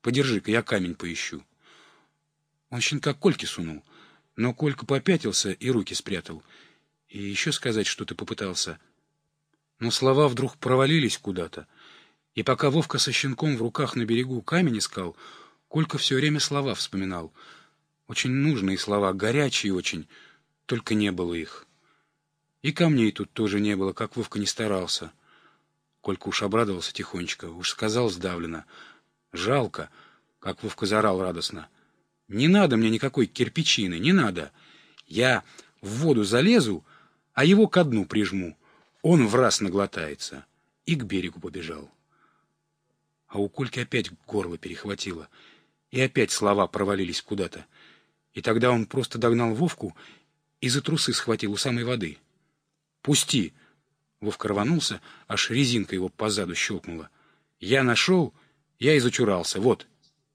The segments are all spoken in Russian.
Подержи-ка, я камень поищу. Он щенка к Кольке сунул, но Колька попятился и руки спрятал. И еще сказать что-то попытался. Но слова вдруг провалились куда-то. И пока Вовка со щенком в руках на берегу камень искал, Колька все время слова вспоминал. Очень нужные слова, горячие очень, только не было их. И камней тут тоже не было, как Вовка не старался. Колька уж обрадовался тихонечко, уж сказал сдавленно. «Жалко», как Вовка заорал радостно. «Не надо мне никакой кирпичины, не надо. Я в воду залезу, а его ко дну прижму. Он враз наглотается». И к берегу побежал. А у Кольки опять горло перехватило, и опять слова провалились куда-то. И тогда он просто догнал Вовку и за трусы схватил у самой воды. «Пусти!» Вовка рванулся, аж резинка его позаду щелкнула. «Я нашел, я и зачурался, вот.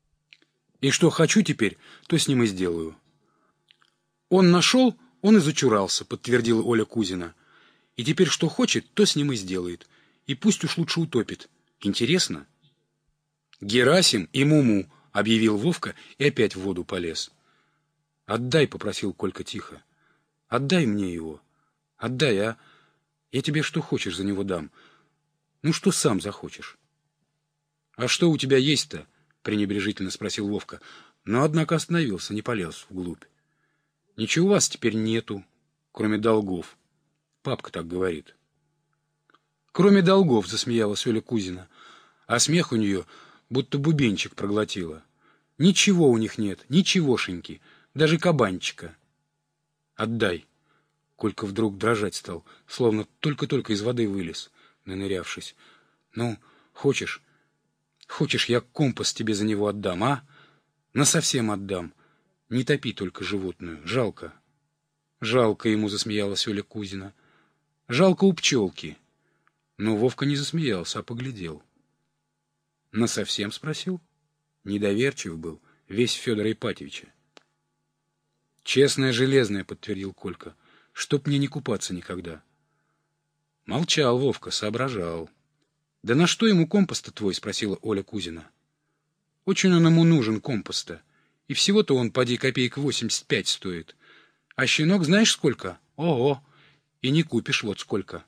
И что хочу теперь, то с ним и сделаю». «Он нашел, он и зачурался», — подтвердила Оля Кузина. «И теперь что хочет, то с ним и сделает. И пусть уж лучше утопит. Интересно?» «Герасим и Муму», — объявил Вовка и опять в воду полез. «Отдай», — попросил Колька тихо. «Отдай мне его. Отдай, а? Я тебе что хочешь за него дам. Ну, что сам захочешь». «А что у тебя есть-то?» — пренебрежительно спросил Вовка. Но, однако, остановился, не полез вглубь. «Ничего у вас теперь нету, кроме долгов. Папка так говорит». «Кроме долгов», — засмеялась Оля Кузина. А смех у нее будто бубенчик проглотила. «Ничего у них нет, ничегошеньки, даже кабанчика». «Отдай». Колька вдруг дрожать стал, словно только-только из воды вылез, нанырявшись. «Ну, хочешь, я компас тебе за него отдам, а? Насовсем отдам. Не топи только животную, жалко». «Жалко ему», — засмеялась Оля Кузина. «Жалко у пчелки». Но Вовка не засмеялся, а поглядел. «Насовсем?» — спросил. Недоверчив был, весь Федора Ипатьевича. «Честное железное», — подтвердил Колька, — «чтоб мне не купаться никогда». Молчал Вовка, соображал. «Да на что ему компас-то твой?» — спросила Оля Кузина. «Очень он ему нужен, компас-то. И всего-то он, поди, копеек 85 стоит. А щенок знаешь сколько? Ого! И не купишь вот сколько».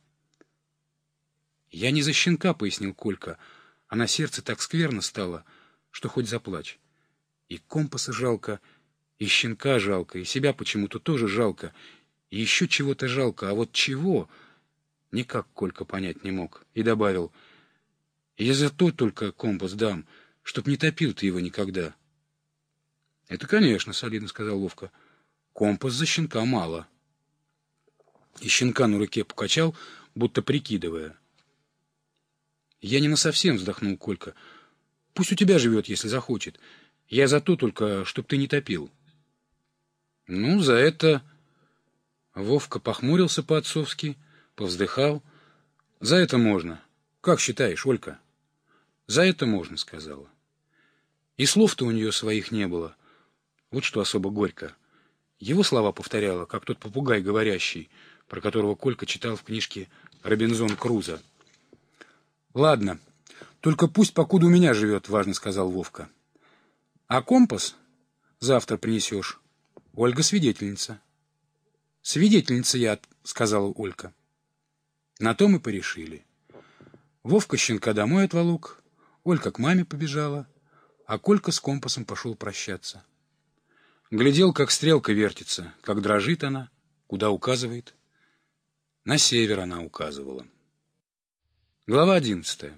«Я не за щенка», — пояснил Колька, а на сердце так скверно стало, что хоть заплачь. И компаса жалко, и щенка жалко, и себя почему-то тоже жалко, и еще чего-то жалко, а вот чего никак Колька понять не мог. И добавил: «Я за то только компас дам, чтоб не топил ты его никогда». «Это, конечно», — солидно сказал Вовка, — «компас за щенка мало». И щенка на руке покачал, будто прикидывая. «Я не насовсем», — вздохнул Колька. «Пусть у тебя живет, если захочет. Я за то только, чтоб ты не топил». «Ну, за это...» Вовка похмурился по-отцовски, повздыхал. «За это можно. Как считаешь, Олька?» «За это можно», — сказала. И слов-то у нее своих не было. Вот что особо горько. Его слова повторяла, как тот попугай говорящий, про которого Колька читал в книжке «Робинзон Крузо». «Ладно, только пусть покуда у меня живет», — важно сказал Вовка. «А компас завтра принесешь. Ольга свидетельница». «Свидетельница я», — сказала Олька. На то мы порешили. Вовка щенка домой отволок, Олька к маме побежала, а Колька с компасом пошел прощаться. Глядел, как стрелка вертится, как дрожит она, куда указывает. На север она указывала. Глава 11.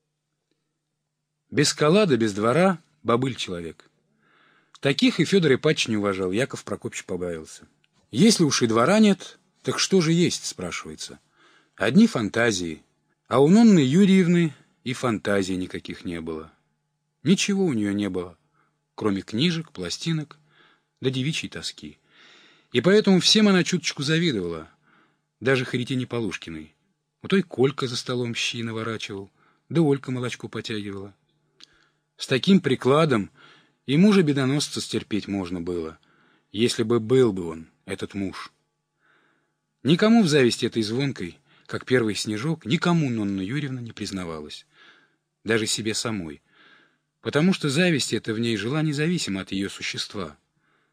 Без коллада, без двора — бобыль человек. Таких и Федор Ипатьевич не уважал, Яков Прокопьевич побаился. Если уж и двора нет, так что же есть, спрашивается. Одни фантазии, а у Нонны Юрьевны и фантазий никаких не было. Ничего у нее не было, кроме книжек, пластинок да девичьей тоски. И поэтому всем она чуточку завидовала, даже Харитине Полушкиной. У той Колька за столом щи наворачивал, да Олька молочко потягивала. С таким прикладом и мужа-бедоносца стерпеть можно было, если бы был бы он, этот муж. Никому в зависти этой звонкой, как первый снежок, никому Нонна Юрьевна не признавалась, даже себе самой, потому что зависть эта в ней жила независимо от ее существа.